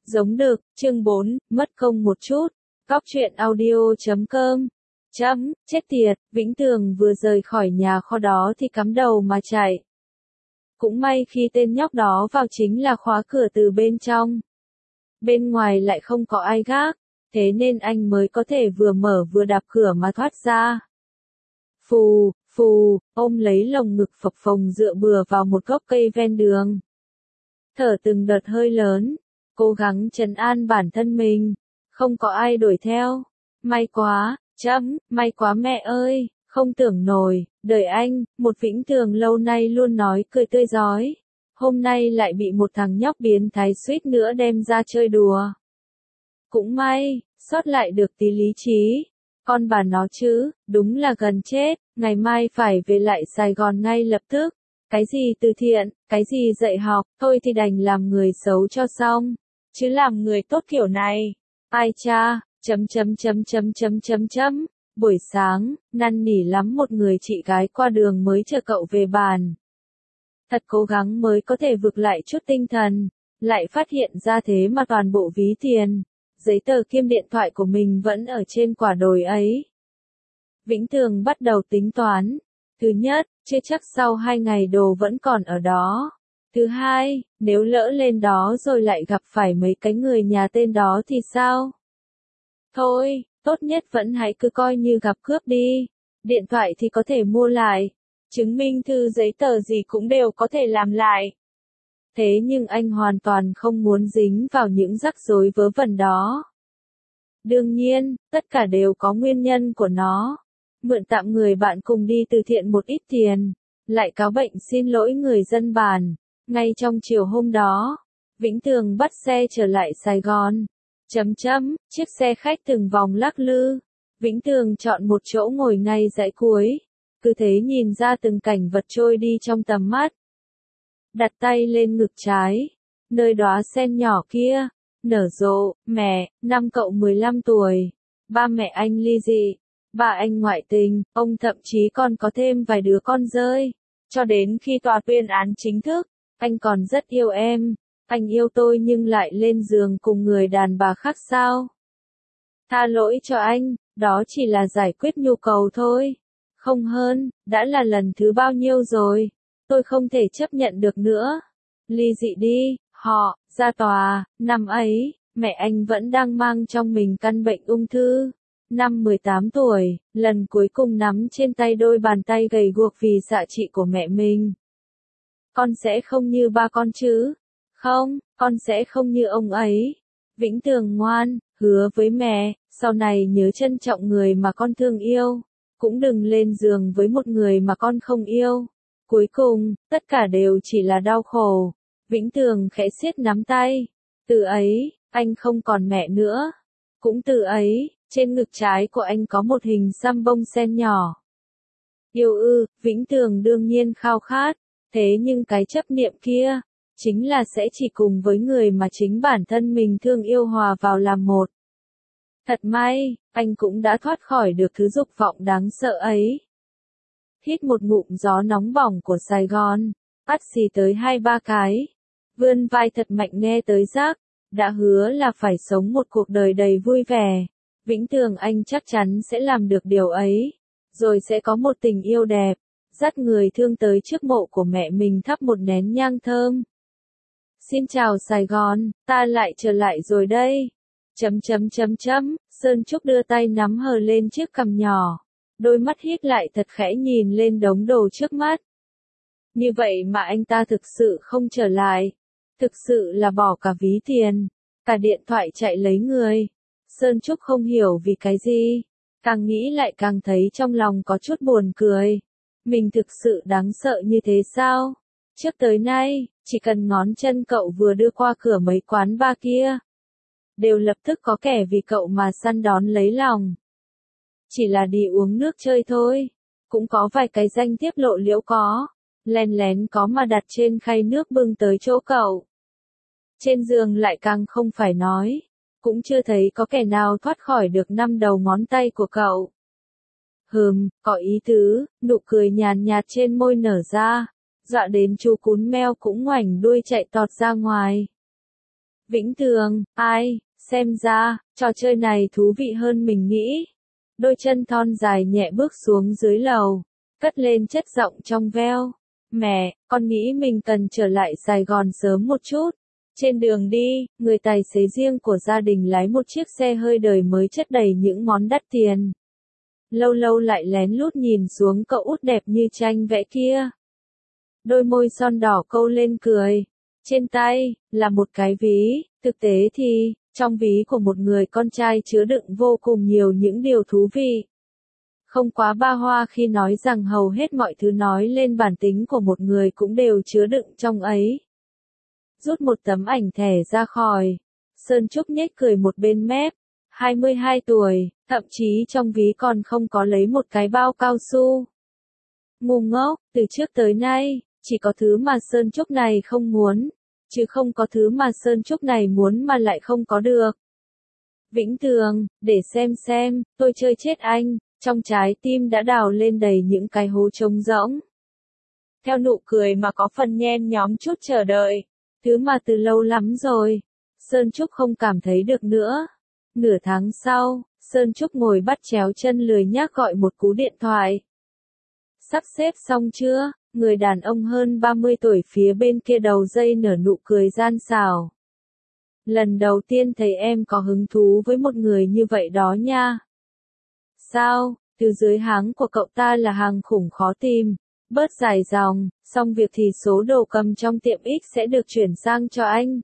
Giống đực, chương 4, mất công một chút. Cóc truyện audio.com. Chết tiệt, Vĩnh Tường vừa rời khỏi nhà kho đó thì cắm đầu mà chạy. Cũng may khi tên nhóc đó vào chính là khóa cửa từ bên trong. Bên ngoài lại không có ai gác, thế nên anh mới có thể vừa mở vừa đạp cửa mà thoát ra. Phù, phù, ôm lấy lồng ngực phập phồng dựa bừa vào một gốc cây ven đường. Thở từng đợt hơi lớn, cố gắng trấn an bản thân mình, không có ai đuổi theo. May quá, may quá mẹ ơi, không tưởng nổi, đời anh, một Vĩnh Tường lâu nay luôn nói cười tươi rói. Hôm nay lại bị một thằng nhóc biến thái suýt nữa đem ra chơi đùa. Cũng may, sót lại được tí lý trí. Con bà nó chứ, đúng là gần chết, ngày mai phải về lại Sài Gòn ngay lập tức. Cái gì từ thiện, cái gì dạy học, thôi thì đành làm người xấu cho xong. Chứ làm người tốt kiểu này, ai cha, Buổi sáng, năn nỉ lắm một người chị gái qua đường mới chờ cậu về bàn. Thật cố gắng mới có thể vực lại chút tinh thần, lại phát hiện ra thế mà toàn bộ ví tiền, giấy tờ kiêm điện thoại của mình vẫn ở trên quả đồi ấy. Vĩnh Tường bắt đầu tính toán. Thứ nhất, chưa chắc sau 2 ngày đồ vẫn còn ở đó. Thứ hai, nếu lỡ lên đó rồi lại gặp phải mấy cái người nhà tên đó thì sao? Thôi, tốt nhất vẫn hãy cứ coi như gặp cướp đi. Điện thoại thì có thể mua lại. Chứng minh thư giấy tờ gì cũng đều có thể làm lại. Thế nhưng anh hoàn toàn không muốn dính vào những rắc rối vớ vẩn đó. Đương nhiên, tất cả đều có nguyên nhân của nó. Mượn tạm người bạn cùng đi từ thiện một ít tiền, lại cáo bệnh xin lỗi người dân bản. Ngay trong chiều hôm đó, Vĩnh Tường bắt xe trở lại Sài Gòn. Chiếc xe khách từng vòng lắc lư. Vĩnh Tường chọn một chỗ ngồi ngay dãy cuối. Cứ thế nhìn ra từng cảnh vật trôi đi trong tầm mắt. Đặt tay lên ngực trái. Nơi đóa sen nhỏ kia, nở rộ, mẹ, năm cậu 15 tuổi. Ba mẹ anh ly dị. Bà anh ngoại tình, ông thậm chí còn có thêm vài đứa con rơi. Cho đến khi tòa tuyên án chính thức, anh còn rất yêu em. Anh yêu tôi nhưng lại lên giường cùng người đàn bà khác sao? Tha lỗi cho anh, đó chỉ là giải quyết nhu cầu thôi. Không hơn, đã là lần thứ bao nhiêu rồi. Tôi không thể chấp nhận được nữa. Ly dị đi, họ, ra tòa, năm ấy, mẹ anh vẫn đang mang trong mình căn bệnh ung thư. Năm 18 tuổi, lần cuối cùng nắm trên tay đôi bàn tay gầy guộc vì xạ trị của mẹ mình. Con sẽ không như ba con chứ? Không, con sẽ không như ông ấy. Vĩnh Tường ngoan, hứa với mẹ, sau này nhớ trân trọng người mà con thương yêu. Cũng đừng lên giường với một người mà con không yêu. Cuối cùng, tất cả đều chỉ là đau khổ. Vĩnh Tường khẽ siết nắm tay. Từ ấy, anh không còn mẹ nữa. Cũng từ ấy, trên ngực trái của anh có một hình xăm bông sen nhỏ. Yêu ư, Vĩnh Tường đương nhiên khao khát. Thế nhưng cái chấp niệm kia, chính là sẽ chỉ cùng với người mà chính bản thân mình thương yêu hòa vào làm một. Thật may, anh cũng đã thoát khỏi được thứ dục vọng đáng sợ ấy. Hít một ngụm gió nóng bỏng của Sài Gòn, bắt xì tới 2-3 cái. Vươn vai thật mạnh nghe tới rác, đã hứa là phải sống một cuộc đời đầy vui vẻ. Vĩnh Tường anh chắc chắn sẽ làm được điều ấy. Rồi sẽ có một tình yêu đẹp, dắt người thương tới trước mộ của mẹ mình thắp một nén nhang thơm. Xin chào Sài Gòn, ta lại trở lại rồi đây. Sơn Trúc đưa tay nắm hờ lên chiếc cằm nhỏ. Đôi mắt híp lại thật khẽ nhìn lên đống đồ trước mắt. Như vậy mà anh ta thực sự không trở lại. Thực sự là bỏ cả ví tiền, cả điện thoại chạy lấy người. Sơn Trúc không hiểu vì cái gì. Càng nghĩ lại càng thấy trong lòng có chút buồn cười. Mình thực sự đáng sợ như thế sao? Trước tới nay, chỉ cần ngón chân cậu vừa đưa qua cửa mấy quán bar kia, đều lập tức có kẻ vì cậu mà săn đón lấy lòng. Chỉ là đi uống nước chơi thôi, cũng có vài cái danh thiếp lộ liễu có, lén lén có mà đặt trên khay nước bưng tới chỗ cậu. Trên giường lại càng không phải nói, cũng chưa thấy có kẻ nào thoát khỏi được 5 đầu ngón tay của cậu. Có ý tứ, nụ cười nhàn nhạt trên môi nở ra, dọa đến chú cún meo cũng ngoảnh đuôi chạy tọt ra ngoài. Vĩnh Tường, ai, xem ra, trò chơi này thú vị hơn mình nghĩ. Đôi chân thon dài nhẹ bước xuống dưới lầu, cất lên chất giọng trong veo. Mẹ, con nghĩ mình cần trở lại Sài Gòn sớm một chút. Trên đường đi, người tài xế riêng của gia đình lái một chiếc xe hơi đời mới chất đầy những món đắt tiền. Lâu lâu lại lén lút nhìn xuống cậu út đẹp như tranh vẽ kia. Đôi môi son đỏ câu lên cười. Trên tay, là một cái ví, thực tế thì, trong ví của một người con trai chứa đựng vô cùng nhiều những điều thú vị. Không quá ba hoa khi nói rằng hầu hết mọi thứ nói lên bản tính của một người cũng đều chứa đựng trong ấy. Rút một tấm ảnh thẻ ra khỏi. Sơn Trúc nhếch cười một bên mép. 22 tuổi, thậm chí trong ví còn không có lấy một cái bao cao su. Ngu ngốc, từ trước tới nay, chỉ có thứ mà Sơn Trúc này không muốn, chứ không có thứ mà Sơn Trúc này muốn mà lại không có được. Vĩnh Tường, để xem, tôi chơi chết anh, trong trái tim đã đào lên đầy những cái hố trống rỗng. Theo nụ cười mà có phần nhen nhóm chút chờ đợi, thứ mà từ lâu lắm rồi, Sơn Trúc không cảm thấy được nữa. Nửa tháng sau, Sơn Trúc ngồi bắt chéo chân lười nhác gọi một cú điện thoại. Sắp xếp xong chưa? Người đàn ông hơn 30 tuổi phía bên kia đầu dây nở nụ cười gian xảo. Lần đầu tiên thấy em có hứng thú với một người như vậy đó nha. Sao, từ dưới háng của cậu ta là hàng khủng khó tìm, bớt dài dòng, xong việc thì số đồ cầm trong tiệm X sẽ được chuyển sang cho anh.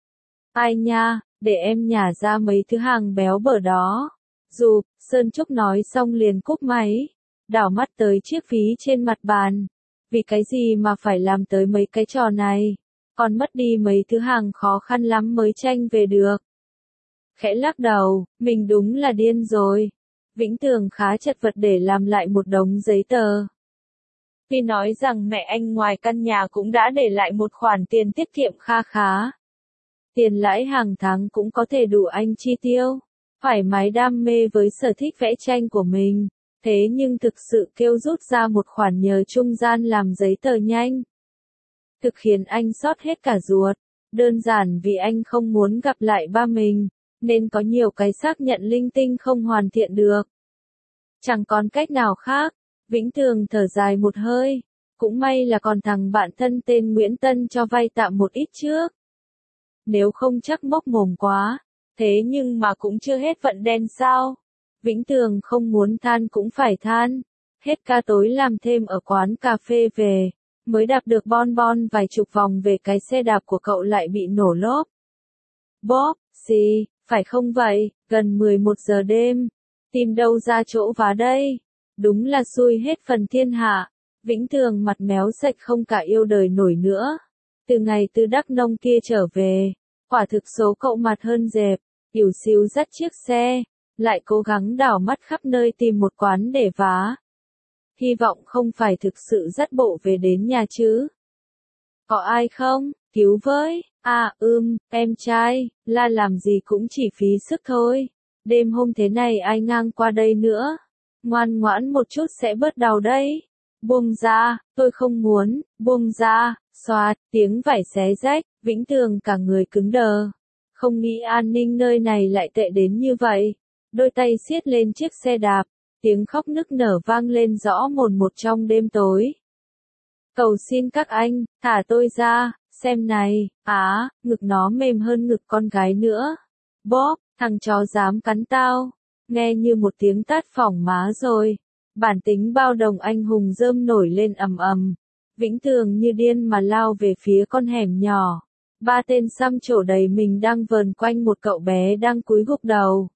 Ai nha, để em nhả ra mấy thứ hàng béo bở đó. Dù, Sơn Trúc nói xong liền cúp máy, đảo mắt tới chiếc ví trên mặt bàn. Vì cái gì mà phải làm tới mấy cái trò này, còn mất đi mấy thứ hàng khó khăn lắm mới tranh về được. Khẽ lắc đầu, mình đúng là điên rồi. Vĩnh Tường khá chật vật để làm lại một đống giấy tờ. Khi nói rằng mẹ anh ngoài căn nhà cũng đã để lại một khoản tiền tiết kiệm kha khá. Tiền lãi hàng tháng cũng có thể đủ anh chi tiêu. Thoải mái đam mê với sở thích vẽ tranh của mình. Thế nhưng thực sự kêu rút ra một khoản nhờ trung gian làm giấy tờ nhanh. Thực khiến anh xót hết cả ruột. Đơn giản vì anh không muốn gặp lại ba mình, nên có nhiều cái xác nhận linh tinh không hoàn thiện được. Chẳng còn cách nào khác, Vĩnh Tường thở dài một hơi. Cũng may là còn thằng bạn thân tên Nguyễn Tân cho vay tạm một ít trước. Nếu không chắc mốc mồm quá. Thế nhưng mà cũng chưa hết vận đen sao. Vĩnh Tường không muốn than cũng phải than. Hết ca tối làm thêm ở quán cà phê về, mới đạp được bon vài chục vòng về cái xe đạp của cậu lại bị nổ lốp. Bóp, gì, phải không vậy, gần 11 giờ đêm. Tìm đâu ra chỗ vá đây? Đúng là xui hết phần thiên hạ. Vĩnh Tường mặt méo sạch không cả yêu đời nổi nữa. Từ ngày từ Đắk Nông kia trở về, quả thực số cậu mặt hơn dẹp, ỉu xìu dắt chiếc xe, lại cố gắng đảo mắt khắp nơi tìm một quán để vá. Hy vọng không phải thực sự dắt bộ về đến nhà chứ. Có ai không? Cứu với. Em trai, la làm gì cũng chỉ phí sức thôi. Đêm hôm thế này ai ngang qua đây nữa. Ngoan ngoãn một chút sẽ bớt đau đấy. Buông ra, tôi không muốn, buông ra, xoạt, tiếng vải xé rách, Vĩnh Tường cả người cứng đờ. Không nghĩ an ninh nơi này lại tệ đến như vậy. Đôi tay siết lên chiếc xe đạp, tiếng khóc nức nở vang lên rõ mồn một trong đêm tối. Cầu xin các anh, thả tôi ra, xem này, ngực nó mềm hơn ngực con gái nữa. Bóp, thằng chó dám cắn tao, nghe như một tiếng tát phỏng má rồi. Bản tính bao đồng anh hùng rơm nổi lên ầm ầm. Vĩnh Tường như điên mà lao về phía con hẻm nhỏ. Ba tên xăm trổ đầy mình đang vờn quanh một cậu bé đang cúi gục đầu.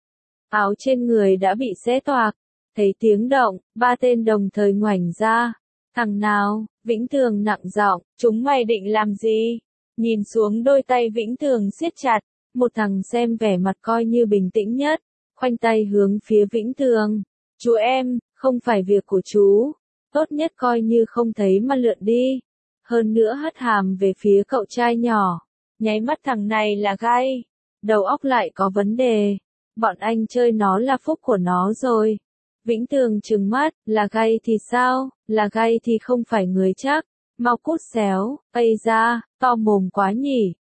Áo trên người đã bị xé toạc. Thấy tiếng động, ba tên đồng thời ngoảnh ra. Thằng nào? Vĩnh Tường nặng giọng, chúng mày định làm gì? Nhìn xuống đôi tay Vĩnh Tường siết chặt. Một thằng xem vẻ mặt coi như bình tĩnh nhất, khoanh tay hướng phía Vĩnh Tường. Chú em, không phải việc của chú. Tốt nhất coi như không thấy mà lượn đi. Hơn nữa hất hàm về phía cậu trai nhỏ. Nháy mắt thằng này là gai. Đầu óc lại có vấn đề. Bọn anh chơi nó là phúc của nó rồi. Vĩnh Tường trừng mắt, là gai thì sao? Là gai thì không phải người chắc. Mau cút xéo, ây ra, to mồm quá nhỉ.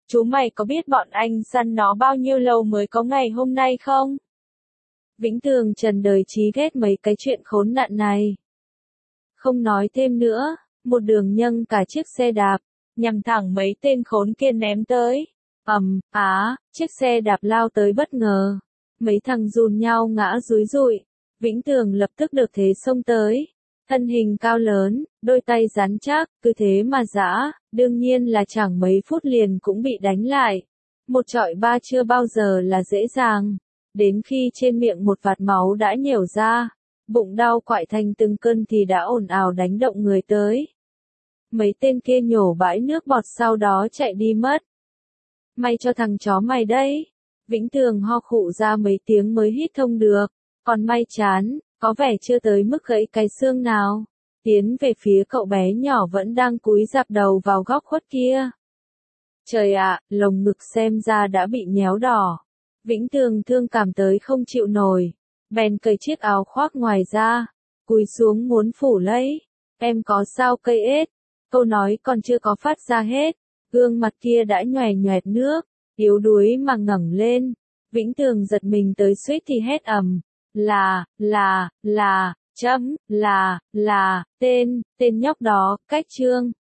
Chú mày có biết bọn anh săn nó bao nhiêu lâu mới có ngày hôm nay không? Vĩnh Tường trần đời trí ghét mấy cái chuyện khốn nạn này. Không nói thêm nữa, một đường nhâng cả chiếc xe đạp, nhằm thẳng mấy tên khốn kia ném tới. Chiếc xe đạp lao tới bất ngờ. Mấy thằng dùn nhau ngã rúi rụi. Vĩnh Tường lập tức được thế xông tới. Thân hình cao lớn, đôi tay rắn chắc, cứ thế mà giã, đương nhiên là chẳng mấy phút liền cũng bị đánh lại. Một trọi ba chưa bao giờ là dễ dàng. Đến khi trên miệng một vạt máu đã nhểu ra, bụng đau quại thành từng cơn thì đã ồn ào đánh động người tới. Mấy tên kia nhổ bãi nước bọt sau đó chạy đi mất. May cho thằng chó mày đấy. Vĩnh Tường ho khụ ra mấy tiếng mới hít thông được. Còn may chán, có vẻ chưa tới mức gãy cái xương nào. Tiến về phía cậu bé nhỏ vẫn đang cúi rạp đầu vào góc khuất kia. Trời ạ, lồng ngực xem ra đã bị nhéo đỏ. Vĩnh Tường thương cảm tới không chịu nổi. Bèn cởi chiếc áo khoác ngoài ra. Cúi xuống muốn phủ lấy. Em có sao cây ết? Câu nói còn chưa có phát ra hết. Gương mặt kia đã nhòe nhòe nước. Yếu đuối mà ngẩng lên. Vĩnh Tường giật mình tới suýt thì hét ầm. Tên nhóc đó, cách Trương.